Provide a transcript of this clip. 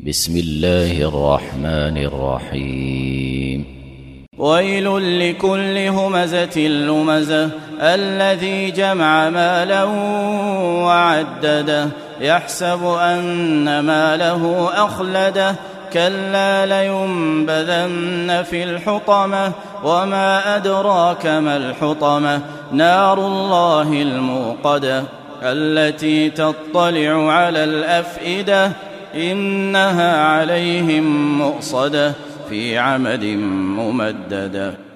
بسم الله الرحمن الرحيم ويل لكل همزة لمزة الذي جمع مالا وعدده يحسب أن ماله أخلده كلا لينبذن في الحطمة وما أدراك ما الحطمة نار الله الموقدة التي تطلع على الأفئدة إنها عليهم مؤصدة في عمد ممددة.